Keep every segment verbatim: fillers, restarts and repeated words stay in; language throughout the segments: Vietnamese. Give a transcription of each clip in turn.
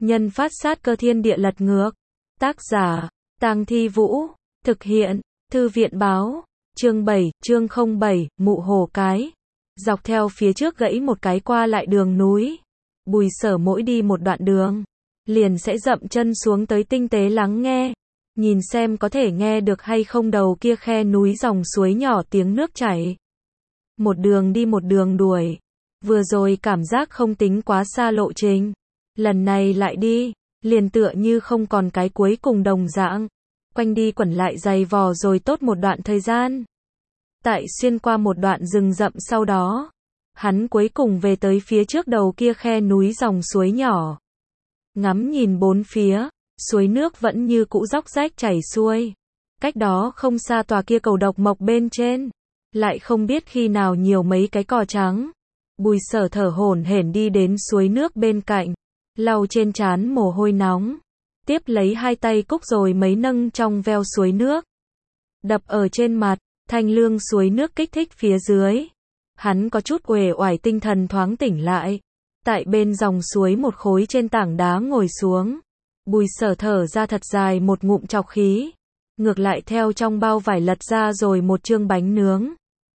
Nhân phát sát cơ thiên địa lật ngược. Tác giả, Tang Thi Vũ. Thực hiện, Thư viện báo. Chương bảy, chương không bảy, mụ hồ cái. Dọc theo phía trước gãy một cái qua lại đường núi. Bùi Sở mỗi đi một đoạn đường, liền sẽ dậm chân xuống tới tinh tế lắng nghe. Nhìn xem có thể nghe được hay không đầu kia khe núi dòng suối nhỏ tiếng nước chảy. Một đường đi một đường đuổi. Vừa rồi cảm giác không tính quá xa lộ trình. Lần này lại đi, liền tựa như không còn cái cuối cùng đồng dạng. Quanh đi quẩn lại dày vò rồi tốt một đoạn thời gian. Tại xuyên qua một đoạn rừng rậm sau đó, hắn cuối cùng về tới phía trước đầu kia khe núi dòng suối nhỏ. Ngắm nhìn bốn phía, suối nước vẫn như cũ róc rách chảy xuôi. Cách đó không xa tòa kia cầu độc mộc bên trên, lại không biết khi nào nhiều mấy cái cò trắng. Bùi Sở thở hổn hển đi đến suối nước bên cạnh, lau trên trán mồ hôi nóng, tiếp lấy hai tay cúc rồi mấy nâng trong veo suối nước, đập ở trên mặt, thanh lương suối nước kích thích phía dưới. Hắn có chút uể oải, tinh thần thoáng tỉnh lại. Tại bên dòng suối một khối trên tảng đá ngồi xuống. Bùi Sở thở ra thật dài một ngụm trọc khí. Ngược lại theo trong bao vải lật ra rồi một chương bánh nướng.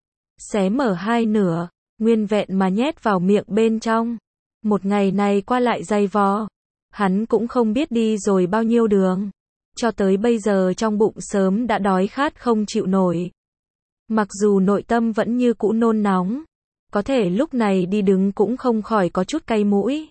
Xé mở hai nửa, nguyên vẹn mà nhét vào miệng bên trong. Một ngày này qua lại dày vò, hắn cũng không biết đi rồi bao nhiêu đường. Cho tới bây giờ trong bụng sớm đã đói khát không chịu nổi. Mặc dù nội tâm vẫn như cũ nôn nóng, có thể lúc này đi đứng cũng không khỏi có chút cay mũi.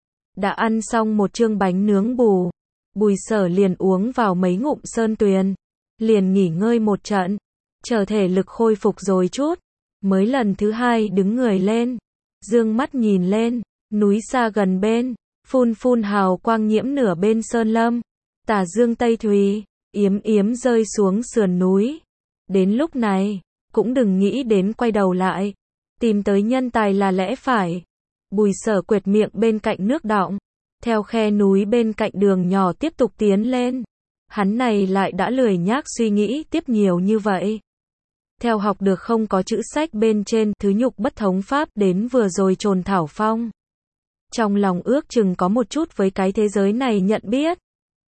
Đã ăn xong một chương bánh nướng bù, Bùi Sở liền uống vào mấy ngụm sơn tuyền, liền nghỉ ngơi một trận, chờ thể lực khôi phục rồi chút, mới lần thứ hai đứng người lên, dương mắt nhìn lên, núi xa gần bên, phun phun hào quang nhiễm nửa bên sơn lâm, tà dương tây thùy, yếm yếm rơi xuống sườn núi. Đến lúc này, cũng đừng nghĩ đến quay đầu lại, tìm tới nhân tài là lẽ phải. Bùi Sở quệt miệng bên cạnh nước đọng, theo khe núi bên cạnh đường nhỏ tiếp tục tiến lên. Hắn này lại đã lười nhác suy nghĩ tiếp nhiều như vậy. Theo học được không có chữ sách bên trên thứ nhục bất thống pháp đến vừa rồi trồn thảo phong. Trong lòng ước chừng có một chút với cái thế giới này nhận biết.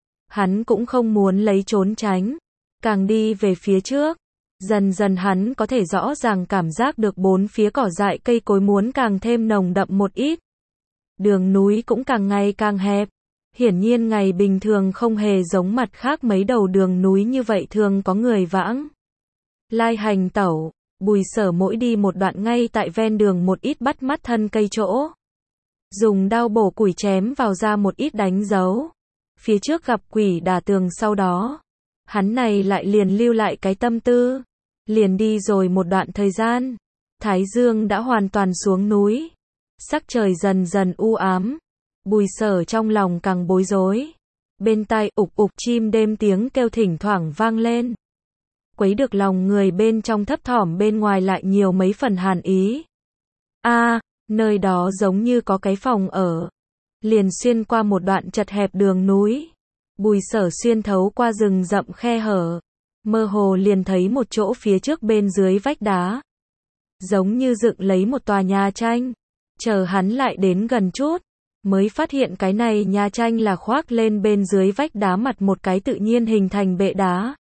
Hắn cũng không muốn lấy trốn tránh. Càng đi về phía trước, dần dần hắn có thể rõ ràng cảm giác được bốn phía cỏ dại cây cối muốn càng thêm nồng đậm một ít. Đường núi cũng càng ngày càng hẹp. Hiển nhiên ngày bình thường không hề giống mặt khác mấy đầu đường núi như vậy thường có người vãng lai hành tẩu. Bùi Sở mỗi đi một đoạn ngay tại ven đường một ít bắt mắt thân cây chỗ. Dùng đao bổ củi chém vào ra một ít đánh dấu. Phía trước gặp quỷ đả tường sau đó. Hắn này lại liền lưu lại cái tâm tư. Liền đi rồi một đoạn thời gian. Thái dương đã hoàn toàn xuống núi. Sắc trời dần dần u ám. Bùi Sở trong lòng càng bối rối. Bên tai ục ục chim đêm tiếng kêu thỉnh thoảng vang lên. Quấy được lòng người bên trong thấp thỏm, bên ngoài lại nhiều mấy phần hàn ý. A, à, nơi đó giống như có cái phòng ở. Liền xuyên qua một đoạn chật hẹp đường núi. Bùi Sở xuyên thấu qua rừng rậm khe hở. Mơ hồ liền thấy một chỗ phía trước bên dưới vách đá. Giống như dựng lấy một tòa nhà tranh. Chờ hắn lại đến gần chút, mới phát hiện cái này nhà tranh là khoác lên bên dưới vách đá mặt một cái tự nhiên hình thành bệ đá.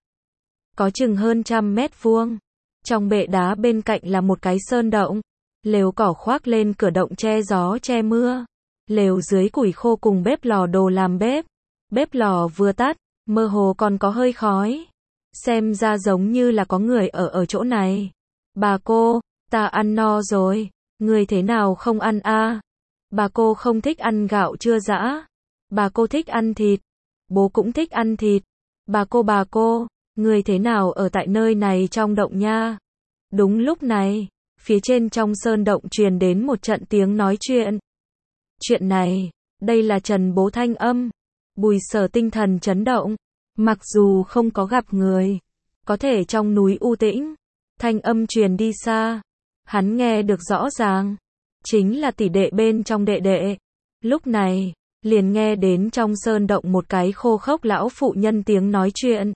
Có chừng hơn trăm mét vuông. Trong bệ đá bên cạnh là một cái sơn động. Lều cỏ khoác lên cửa động che gió che mưa. Lều dưới củi khô cùng bếp lò đồ làm bếp. Bếp lò vừa tắt, mơ hồ còn có hơi khói. Xem ra giống như là có người ở ở chỗ này. Bà cô, ta ăn no rồi. Người thế nào không ăn a? À? Bà cô không thích ăn gạo chưa giã. Bà cô thích ăn thịt. Bố cũng thích ăn thịt. Bà cô bà cô, người thế nào ở tại nơi này trong động nha? Đúng lúc này, phía trên trong sơn động truyền đến một trận tiếng nói chuyện. Chuyện này, đây là Trần bố thanh âm. Bùi Sở tinh thần chấn động. Mặc dù không có gặp người, có thể trong núi u tĩnh, thanh âm truyền đi xa. Hắn nghe được rõ ràng. Chính là tỷ đệ bên trong đệ đệ. Lúc này, liền nghe đến trong sơn động một cái khô khốc lão phụ nhân tiếng nói chuyện.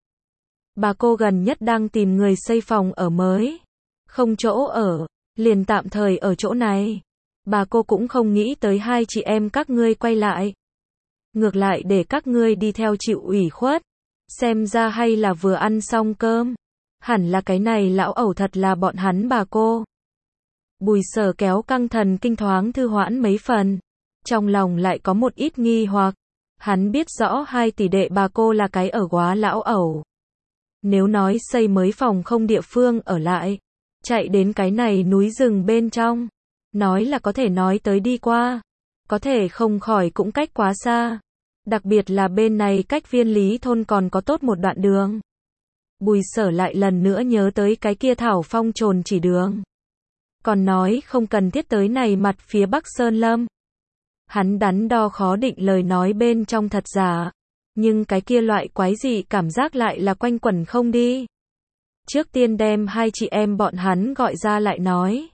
Bà cô gần nhất đang tìm người xây phòng ở mới. Không chỗ ở, liền tạm thời ở chỗ này. Bà cô cũng không nghĩ tới hai chị em các ngươi quay lại. ngược lại để các ngươi đi theo chịu ủy khuất. Xem ra hay là vừa ăn xong cơm. Hẳn là cái này lão ẩu thật là bọn hắn bà cô. Bùi Sở kéo căng thần kinh thoáng thư hoãn mấy phần. Trong lòng lại có một ít nghi hoặc. Hắn biết rõ hai tỷ đệ bà cô là cái ở quá lão ẩu. Nếu nói xây mới phòng không địa phương ở lại, chạy đến cái này núi rừng bên trong, nói là có thể nói tới đi qua, có thể không khỏi cũng cách quá xa. Đặc biệt là bên này cách Viên Lý thôn còn có tốt một đoạn đường. Bùi Sở lại lần nữa nhớ tới cái kia Thảo Phong trồn chỉ đường. Còn nói không cần thiết tới này mặt phía Bắc Sơn Lâm. Hắn đắn đo khó định lời nói bên trong thật giả. Nhưng cái kia loại quái dị cảm giác lại là quanh quẩn không đi. Trước tiên đem hai chị em bọn hắn gọi ra lại nói.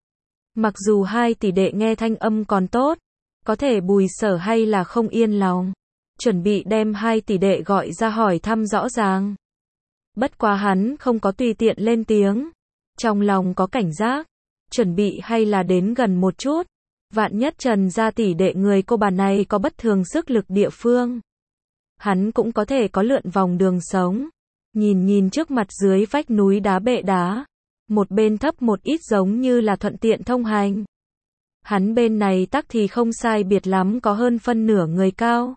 Mặc dù hai tỷ đệ nghe thanh âm còn tốt, có thể Bùi Sở hay là không yên lòng. Chuẩn bị đem hai tỷ đệ gọi ra hỏi thăm rõ ràng. Bất quá hắn không có tùy tiện lên tiếng. Trong lòng có cảnh giác. Chuẩn bị hay là đến gần một chút. Vạn nhất Trần gia tỷ đệ người cô bà này có bất thường sức lực địa phương. Hắn cũng có thể có lượn vòng đường sống. Nhìn nhìn trước mặt dưới vách núi đá bệ đá. Một bên thấp một ít giống như là thuận tiện thông hành. Hắn bên này tắc thì không sai biệt lắm có hơn phân nửa người cao.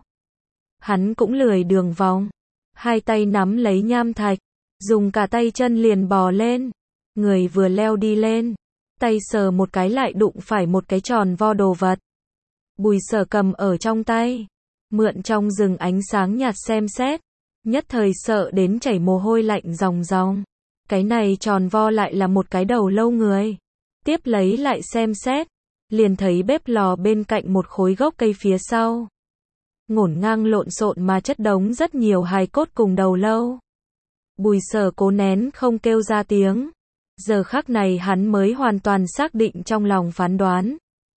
Hắn cũng lười đường vòng. Hai tay nắm lấy nham thạch. Dùng cả tay chân liền bò lên. Người vừa leo đi lên. Tay sờ một cái lại đụng phải một cái tròn vo đồ vật. Bùi Sở cầm ở trong tay. Mượn trong rừng ánh sáng nhạt xem xét. Nhất thời sợ đến chảy mồ hôi lạnh ròng ròng. Cái này tròn vo lại là một cái đầu lâu người. Tiếp lấy lại xem xét. Liền thấy bếp lò bên cạnh một khối gốc cây phía sau. Ngổn ngang lộn xộn mà chất đống rất nhiều hài cốt cùng đầu lâu. Bùi Sở cố nén không kêu ra tiếng. Giờ khắc này hắn mới hoàn toàn xác định trong lòng phán đoán.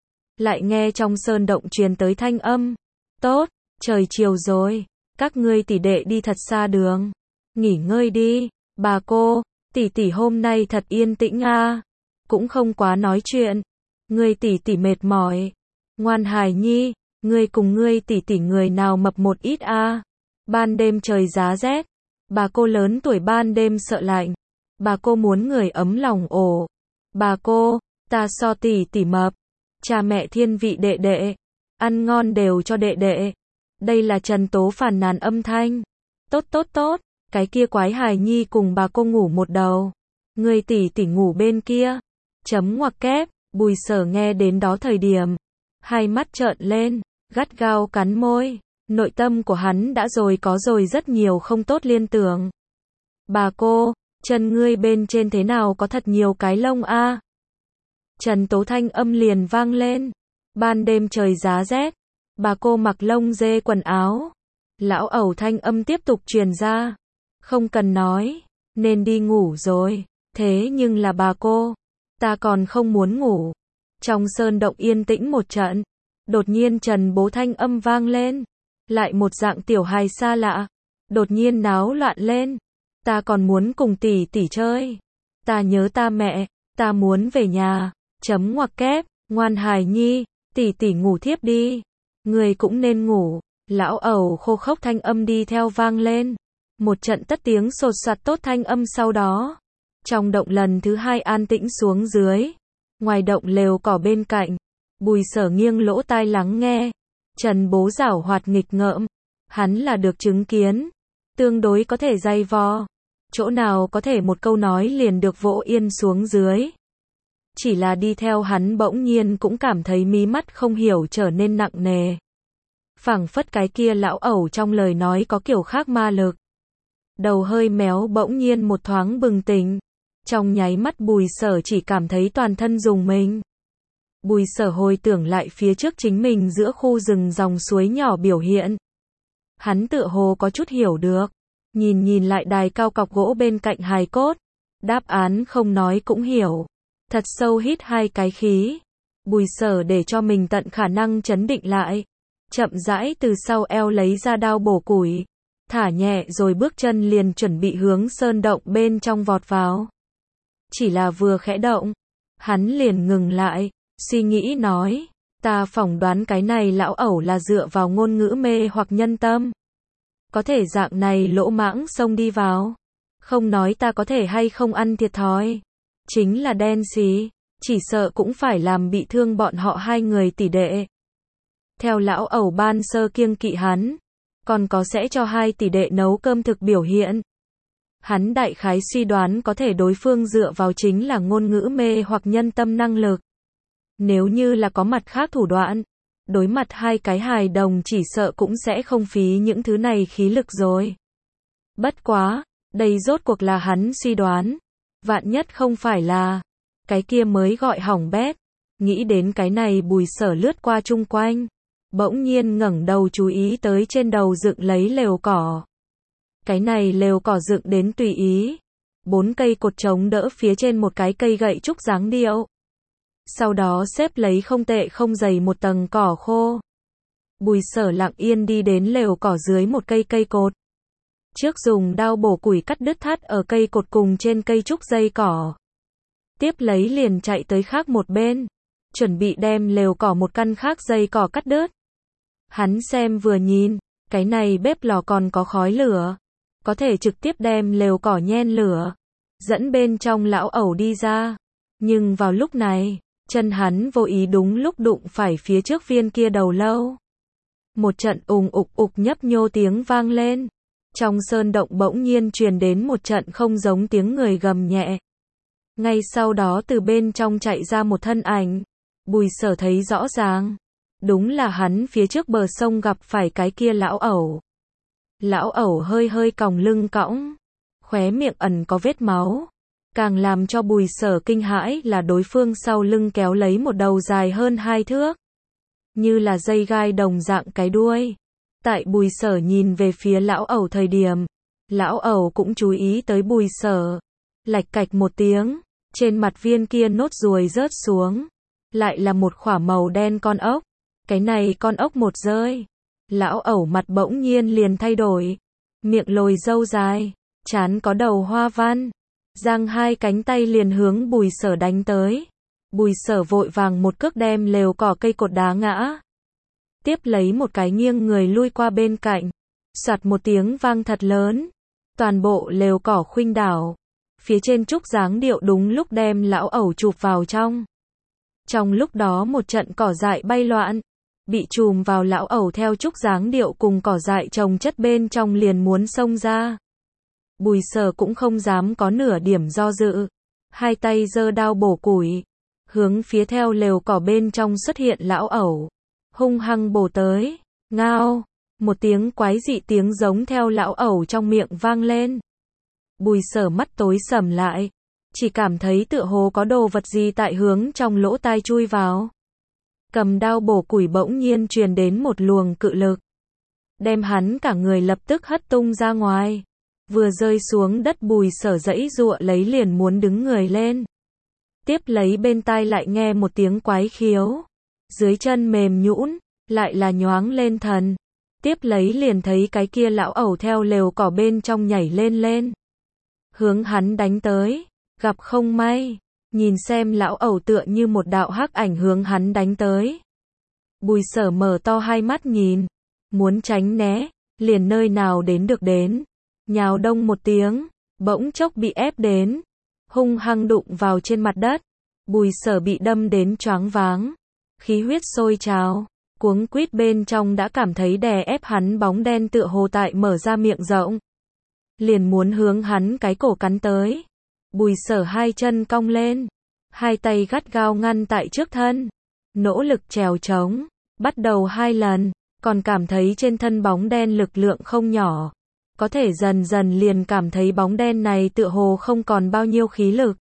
Lại nghe trong sơn động truyền tới thanh âm. Tốt, trời chiều rồi. Các ngươi tỷ đệ đi thật xa đường. Nghỉ ngơi đi. Bà cô, tỷ tỷ hôm nay thật yên tĩnh a, à. Cũng không quá nói chuyện. Ngươi tỷ tỷ mệt mỏi. Ngoan hài nhi, ngươi cùng ngươi tỷ tỷ người nào mập một ít a. À. Ban đêm trời giá rét. Bà cô lớn tuổi ban đêm sợ lạnh. Bà cô muốn người ấm lòng ổ. Bà cô, ta so tỷ tỷ mập. Cha mẹ thiên vị đệ đệ. Ăn ngon đều cho đệ đệ. Đây là Trần Tố phàn nàn âm thanh. Tốt tốt tốt, cái kia quái hài nhi cùng bà cô ngủ một đầu. Người tỷ tỷ ngủ bên kia. Chấm ngoặc kép, Bùi Sở nghe đến đó thời điểm. Hai mắt trợn lên, gắt gao cắn môi. Nội tâm của hắn đã rồi có rồi rất nhiều không tốt liên tưởng. Bà cô, chân ngươi bên trên thế nào có thật nhiều cái lông a. À? Trần Tố thanh âm liền vang lên. Ban đêm trời giá rét. Bà cô mặc lông dê quần áo. Lão ẩu thanh âm tiếp tục truyền ra. Không cần nói. Nên đi ngủ rồi. Thế nhưng là bà cô. Ta còn không muốn ngủ. Trong sơn động yên tĩnh một trận. Đột nhiên Trần bố thanh âm vang lên. Lại một dạng tiểu hài xa lạ. Đột nhiên náo loạn lên. Ta còn muốn cùng tỷ tỷ chơi. Ta nhớ ta mẹ. Ta muốn về nhà. Chấm ngoặc kép. Ngoan hài nhi. Tỷ tỷ ngủ thiếp đi. Người cũng nên ngủ. Lão ẩu khô khốc thanh âm đi theo vang lên. Một trận tất tiếng sột soạt tốt thanh âm sau đó. Trong động lần thứ hai an tĩnh xuống dưới. Ngoài động lều cỏ bên cạnh. Bùi Sở nghiêng lỗ tai lắng nghe. Trần bố giảo hoạt nghịch ngợm. Hắn là được chứng kiến. Tương đối có thể dày vò. Chỗ nào có thể một câu nói liền được vỗ yên xuống dưới. Chỉ là đi theo hắn bỗng nhiên cũng cảm thấy mí mắt không hiểu trở nên nặng nề. Phảng phất cái kia lão ẩu trong lời nói có kiểu khác ma lực. Đầu hơi méo bỗng nhiên một thoáng bừng tỉnh. Trong nháy mắt Bùi Sở chỉ cảm thấy toàn thân rùng mình. Bùi Sở hồi tưởng lại phía trước chính mình giữa khu rừng dòng suối nhỏ biểu hiện. Hắn tựa hồ có chút hiểu được. Nhìn nhìn lại đài cao cọc gỗ bên cạnh hài cốt. Đáp án không nói cũng hiểu. Thật sâu hít hai cái khí. Bùi Sở để cho mình tận khả năng chấn định lại. Chậm rãi từ sau eo lấy ra đao bổ củi. Thả nhẹ rồi bước chân liền chuẩn bị hướng sơn động bên trong vọt vào. Chỉ là vừa khẽ động. Hắn liền ngừng lại. Suy nghĩ nói. Ta phỏng đoán cái này lão ẩu là dựa vào ngôn ngữ mê hoặc nhân tâm. Có thể dạng này lỗ mãng xông đi vào. Không nói ta có thể hay không ăn thiệt thòi. Chính là đen xí, chỉ sợ cũng phải làm bị thương bọn họ hai người tỷ đệ. Theo lão ẩu ban sơ kiêng kỵ hắn, còn có sẽ cho hai tỷ đệ nấu cơm thực biểu hiện. Hắn đại khái suy đoán có thể đối phương dựa vào chính là ngôn ngữ mê hoặc nhân tâm năng lực. Nếu như là có mặt khác thủ đoạn, đối mặt hai cái hài đồng chỉ sợ cũng sẽ không phí những thứ này khí lực rồi. Bất quá, đây rốt cuộc là hắn suy đoán. Vạn nhất không phải là, cái kia mới gọi hỏng bét. Nghĩ đến cái này Bùi Sở lướt qua chung quanh. Bỗng nhiên ngẩng đầu chú ý tới trên đầu dựng lấy lều cỏ. Cái này lều cỏ dựng đến tùy ý. Bốn cây cột chống đỡ phía trên một cái cây gậy trúc dáng điệu. Sau đó xếp lấy không tệ không dày một tầng cỏ khô. Bùi Sở lặng yên đi đến lều cỏ dưới một cây cây cột. Trước dùng đao bổ củi cắt đứt thắt ở cây cột cùng trên cây trúc dây cỏ. Tiếp lấy liền chạy tới khác một bên. Chuẩn bị đem lều cỏ một căn khác dây cỏ cắt đứt. Hắn xem vừa nhìn, cái này bếp lò còn có khói lửa. Có thể trực tiếp đem lều cỏ nhen lửa. Dẫn bên trong lão ẩu đi ra. Nhưng vào lúc này, chân hắn vô ý đúng lúc đụng phải phía trước viên kia đầu lâu. Một trận ùng ục ục nhấp nhô tiếng vang lên. Trong sơn động bỗng nhiên truyền đến một trận không giống tiếng người gầm nhẹ. Ngay sau đó từ bên trong chạy ra một thân ảnh. Bùi Sở thấy rõ ràng. Đúng là hắn phía trước bờ sông gặp phải cái kia lão ẩu. Lão ẩu hơi hơi còng lưng cõng. Khóe miệng ẩn có vết máu. Càng làm cho Bùi Sở kinh hãi là đối phương sau lưng kéo lấy một đầu dài hơn hai thước. Như là dây gai đồng dạng cái đuôi. Tại Bùi Sở nhìn về phía lão ẩu thời điểm, lão ẩu cũng chú ý tới Bùi Sở. Lạch cạch một tiếng, trên mặt viên kia nốt ruồi rớt xuống. Lại là một khỏa màu đen con ốc. Cái này con ốc một rơi. Lão ẩu mặt bỗng nhiên liền thay đổi. Miệng lồi râu dài, trán có đầu hoa văn. Giang hai cánh tay liền hướng Bùi Sở đánh tới. Bùi Sở vội vàng một cước đem lều cỏ cây cột đá ngã. Tiếp lấy một cái nghiêng người lui qua bên cạnh. Soạt một tiếng vang thật lớn. Toàn bộ lều cỏ khuynh đảo. Phía trên trúc dáng điệu đúng lúc đem lão ẩu chụp vào trong. Trong lúc đó một trận cỏ dại bay loạn. Bị chùm vào lão ẩu theo trúc dáng điệu cùng cỏ dại trồng chất bên trong liền muốn xông ra. Bùi Sở cũng không dám có nửa điểm do dự. Hai tay giơ đao bổ củi. Hướng phía theo lều cỏ bên trong xuất hiện lão ẩu. Hung hăng bổ tới. Ngao. Một tiếng quái dị tiếng giống theo lão ẩu trong miệng vang lên. Bùi Sở mắt tối sầm lại. Chỉ cảm thấy tựa hồ có đồ vật gì tại hướng trong lỗ tai chui vào. Cầm đao bổ củi bỗng nhiên truyền đến một luồng cự lực. Đem hắn cả người lập tức hất tung ra ngoài. Vừa rơi xuống đất Bùi Sở giãy giụa lấy liền muốn đứng người lên. Tiếp lấy bên tai lại nghe một tiếng quái khiếu. Dưới chân mềm nhũn, lại là nhoáng lên thần. Tiếp lấy liền thấy cái kia lão ẩu theo lều cỏ bên trong nhảy lên lên. Hướng hắn đánh tới, gặp không may. Nhìn xem lão ẩu tựa như một đạo hắc ảnh hướng hắn đánh tới. Bùi Sở mở to hai mắt nhìn. Muốn tránh né, liền nơi nào đến được đến. Nhào đông một tiếng, bỗng chốc bị ép đến. Hung hăng đụng vào trên mặt đất. Bùi Sở bị đâm đến choáng váng. Khí huyết sôi trào. Cuống quýt bên trong đã cảm thấy đè ép hắn bóng đen tựa hồ tại mở ra miệng rộng. Liền muốn hướng hắn cái cổ cắn tới. Bùi Sở hai chân cong lên. Hai tay gắt gao ngăn tại trước thân. Nỗ lực trèo trống. Bắt đầu hai lần. Còn cảm thấy trên thân bóng đen lực lượng không nhỏ. Có thể dần dần liền cảm thấy bóng đen này tựa hồ không còn bao nhiêu khí lực.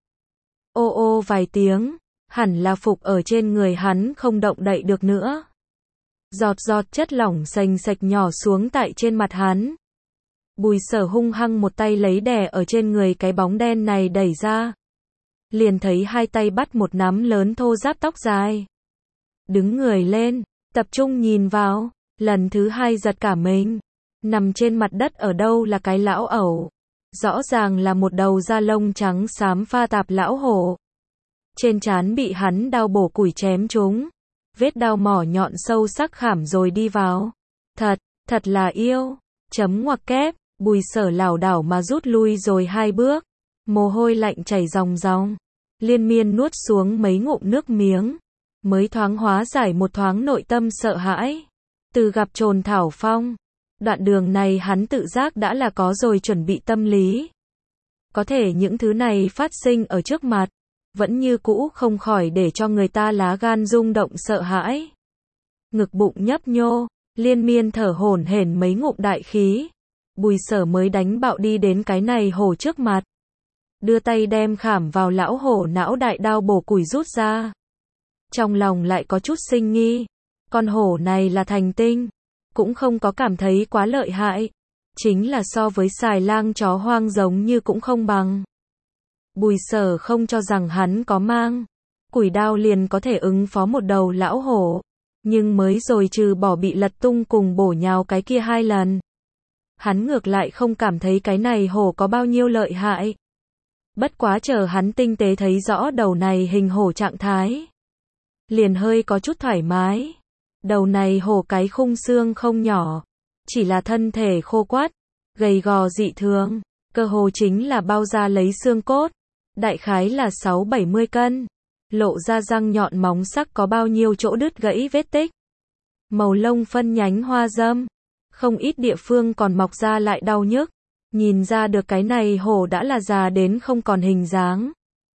Ô ô vài tiếng. Hẳn là phục ở trên người hắn không động đậy được nữa. Giọt giọt chất lỏng sành sạch nhỏ xuống tại trên mặt hắn. Bùi Sở hung hăng một tay lấy đè ở trên người cái bóng đen này đẩy ra. Liền thấy hai tay bắt một nắm lớn thô ráp tóc dài. Đứng người lên, tập trung nhìn vào, lần thứ hai giật cả mình. Nằm trên mặt đất ở đâu là cái lão ẩu. Rõ ràng là một đầu da lông trắng xám pha tạp lão hổ. Trên trán bị hắn đao bổ củi chém trúng. vết đao mỏ nhọn sâu sắc khảm rồi đi vào. Thật, thật là yêu. Chấm ngoặc kép, Bùi Sở lảo đảo mà rút lui rồi hai bước. Mồ hôi lạnh chảy ròng ròng. Liên Miên nuốt xuống mấy ngụm nước miếng. Mới thoáng hóa giải một thoáng nội tâm sợ hãi. Từ gặp Trồn Thảo Phong, đoạn đường này hắn tự giác đã là có rồi chuẩn bị tâm lý. Có thể những thứ này phát sinh ở trước mặt, vẫn như cũ không khỏi để cho người ta lá gan rung động sợ hãi. Ngực bụng nhấp nhô, Liên Miên thở hổn hển mấy ngụm đại khí. Bùi Sở mới đánh bạo đi đến cái này hổ trước mặt. Đưa tay đem khảm vào lão hổ não đại đao bổ củi rút ra. Trong lòng lại có chút sinh nghi. Con hổ này là thành tinh, cũng không có cảm thấy quá lợi hại. Chính là so với xài lang chó hoang giống như cũng không bằng. Bùi Sở không cho rằng hắn có mang củi đao liền có thể ứng phó một đầu lão hổ. Nhưng mới rồi trừ bỏ bị lật tung cùng bổ nhào cái kia hai lần. Hắn ngược lại không cảm thấy cái này hổ có bao nhiêu lợi hại. Bất quá chờ hắn tinh tế thấy rõ đầu này hình hổ trạng thái. Liền hơi có chút thoải mái. Đầu này hổ cái khung xương không nhỏ. Chỉ là thân thể khô quắt, gầy gò dị thường. Cơ hồ chính là bao ra lấy xương cốt. Đại khái là sáu bảy mươi cân. Lộ ra răng nhọn móng sắc có bao nhiêu chỗ đứt gãy vết tích. Màu lông phân nhánh hoa dâm. Không ít địa phương còn mọc ra lại đau nhức. Nhìn ra được cái này hổ đã là già đến không còn hình dáng.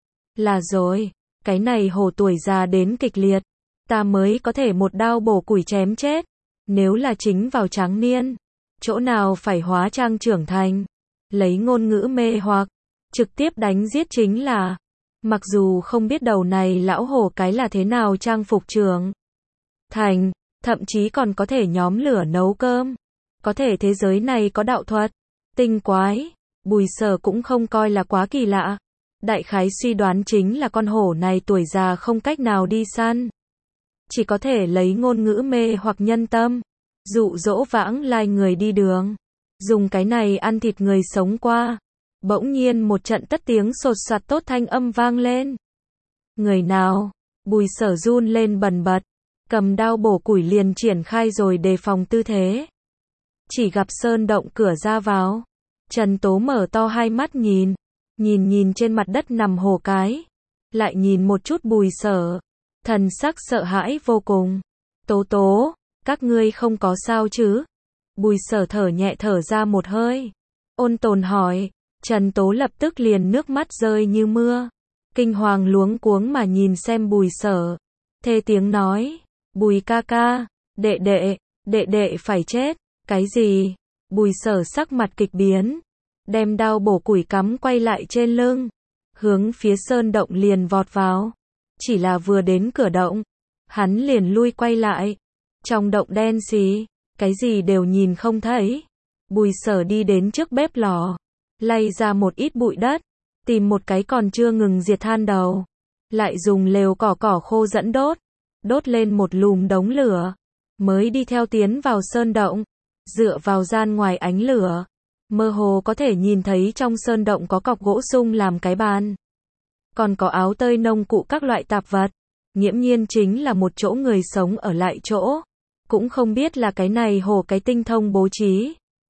Là rồi, cái này hổ tuổi già đến kịch liệt. Ta mới có thể một đao bổ củi chém chết. Nếu là chính vào tráng niên, chỗ nào phải hóa trang trưởng thành. Lấy ngôn ngữ mê hoặc, trực tiếp đánh giết chính là. Mặc dù không biết đầu này lão hổ cái là thế nào trang phục trưởng thành, thậm chí còn có thể nhóm lửa nấu cơm. Có thể thế giới này có đạo thuật, tinh quái, Bùi Sở cũng không coi là quá kỳ lạ. Đại khái suy đoán chính là con hổ này tuổi già không cách nào đi săn. Chỉ có thể lấy ngôn ngữ mê hoặc nhân tâm, dụ dỗ vãng lai người đi đường. Dùng cái này ăn thịt người sống qua. Bỗng nhiên một trận tất tiếng sột soạt tốt thanh âm vang lên. Người nào? Bùi Sở run lên bần bật. Cầm đao bổ củi liền triển khai rồi đề phòng tư thế. Chỉ gặp sơn động cửa ra vào. Trần Tố mở to hai mắt nhìn. Nhìn nhìn trên mặt đất nằm hổ cái. Lại nhìn một chút Bùi Sở. Thần sắc sợ hãi vô cùng. Tố Tố, các ngươi không có sao chứ? Bùi Sở thở nhẹ thở ra một hơi. Ôn tồn hỏi. Trần Tố lập tức liền nước mắt rơi như mưa. Kinh hoàng luống cuống mà nhìn xem Bùi Sở. Thê tiếng nói. Bùi ca ca, đệ đệ, đệ đệ phải chết. Cái gì? Bùi Sở sắc mặt kịch biến. Đem đao bổ củi cắm quay lại trên lưng. Hướng phía sơn động liền vọt vào. Chỉ là vừa đến cửa động. Hắn liền lui quay lại. Trong động đen xí. Cái gì đều nhìn không thấy. Bùi Sở đi đến trước bếp lò. Lay ra một ít bụi đất. Tìm một cái còn chưa ngừng diệt than đầu. Lại dùng lều cỏ cỏ khô dẫn đốt. Đốt lên một lùm đống lửa. Mới đi theo tiến vào sơn động. Dựa vào gian ngoài ánh lửa. Mơ hồ có thể nhìn thấy trong sơn động có cọc gỗ sung làm cái bàn. Còn có áo tơi nông cụ các loại tạp vật. Nghiễm nhiên chính là một chỗ người sống ở lại chỗ. Cũng không biết là cái này hồ cái tinh thông bố trí.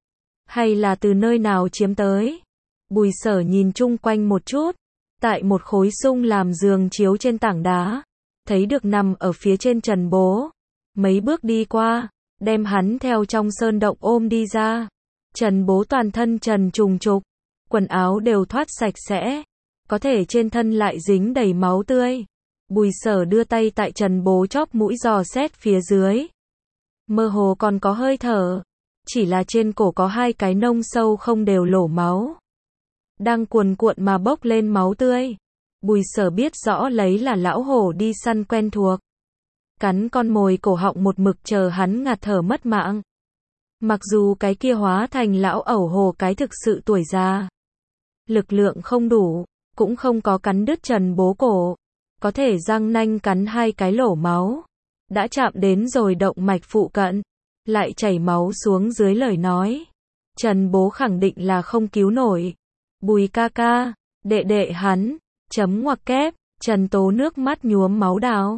Hay là từ nơi nào chiếm tới. Bùi Sở nhìn chung quanh một chút. Tại một khối sung làm giường chiếu trên tảng đá. Thấy được nằm ở phía trên Trần Bố. Mấy bước đi qua. Đem hắn theo trong sơn động ôm đi ra. Trần Bố toàn thân trần trùng trục. Quần áo đều thoát sạch sẽ. Có thể trên thân lại dính đầy máu tươi. Bùi Sở đưa tay tại Trần Bố chóp mũi dò xét phía dưới. Mơ hồ còn có hơi thở. Chỉ là trên cổ có hai cái nông sâu không đều lổ máu. Đang cuồn cuộn mà bốc lên máu tươi. Bùi Sở biết rõ lấy là lão hổ đi săn quen thuộc. Cắn con mồi cổ họng một mực chờ hắn ngạt thở mất mạng. Mặc dù cái kia hóa thành lão ẩu hổ cái thực sự tuổi già. Lực lượng không đủ, cũng không có cắn đứt Trần Bố cổ. Có thể răng nanh cắn hai cái lỗ máu. Đã chạm đến rồi động mạch phụ cận. Lại chảy máu xuống dưới lời nói. Trần Bố khẳng định là không cứu nổi. Bùi ca ca, đệ đệ hắn, chấm ngoặc kép, Trần Tố nước mắt nhuốm máu đào.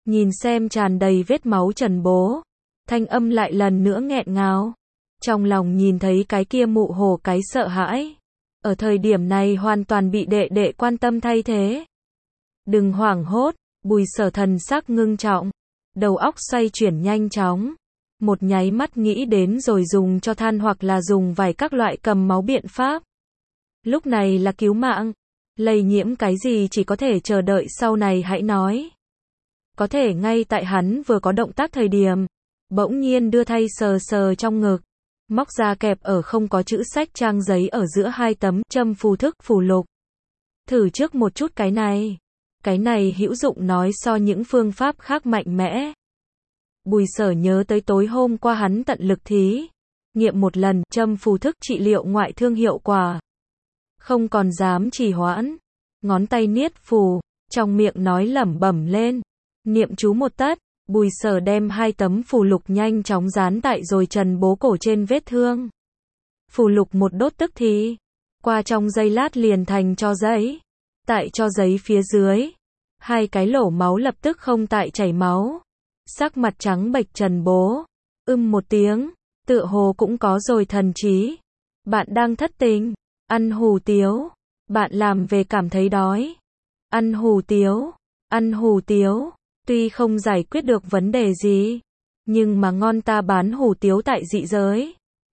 Nhìn xem tràn đầy vết máu Trần Bố, thanh âm lại lần nữa nghẹn ngào. Trong lòng nhìn thấy cái kia mụ hồ cái sợ hãi. Ở thời điểm này hoàn toàn bị đệ đệ quan tâm thay thế. Đừng hoảng hốt, Bùi Sở thần sắc ngưng trọng, đầu óc xoay chuyển nhanh chóng. Một nháy mắt nghĩ đến rồi dùng cho than hoặc là dùng vài các loại cầm máu biện pháp. Lúc này là cứu mạng, lây nhiễm cái gì chỉ có thể chờ đợi sau này hãy nói. Có thể ngay tại hắn vừa có động tác thời điểm, bỗng nhiên đưa tay sờ sờ trong ngực, móc ra kẹp ở không có chữ sách trang giấy ở giữa hai tấm châm phù thức phù lục. Thử trước một chút cái này. Cái này hữu dụng nói so những phương pháp khác mạnh mẽ. Bùi Sở nhớ tới tối hôm qua hắn tận lực thí nghiệm một lần châm phù thức trị liệu ngoại thương hiệu quả. Không còn dám trì hoãn, ngón tay niết phù, trong miệng nói lẩm bẩm lên, niệm chú một tất. Bùi Sở đem hai tấm phù lục nhanh chóng dán tại rồi Trần Bố cổ trên vết thương. Phù lục một đốt tức thì, qua trong giây lát liền thành tro giấy. Tại tro giấy phía dưới, hai cái lỗ máu lập tức không tại chảy máu. Sắc mặt trắng bệch Trần Bố, ưm một tiếng, tựa hồ cũng có rồi thần trí. Bạn đang thất tình, ăn hủ tiếu, bạn làm về cảm thấy đói. Ăn hủ tiếu, ăn hủ tiếu. Tuy không giải quyết được vấn đề gì, nhưng mà ngon ta bán hủ tiếu tại dị giới.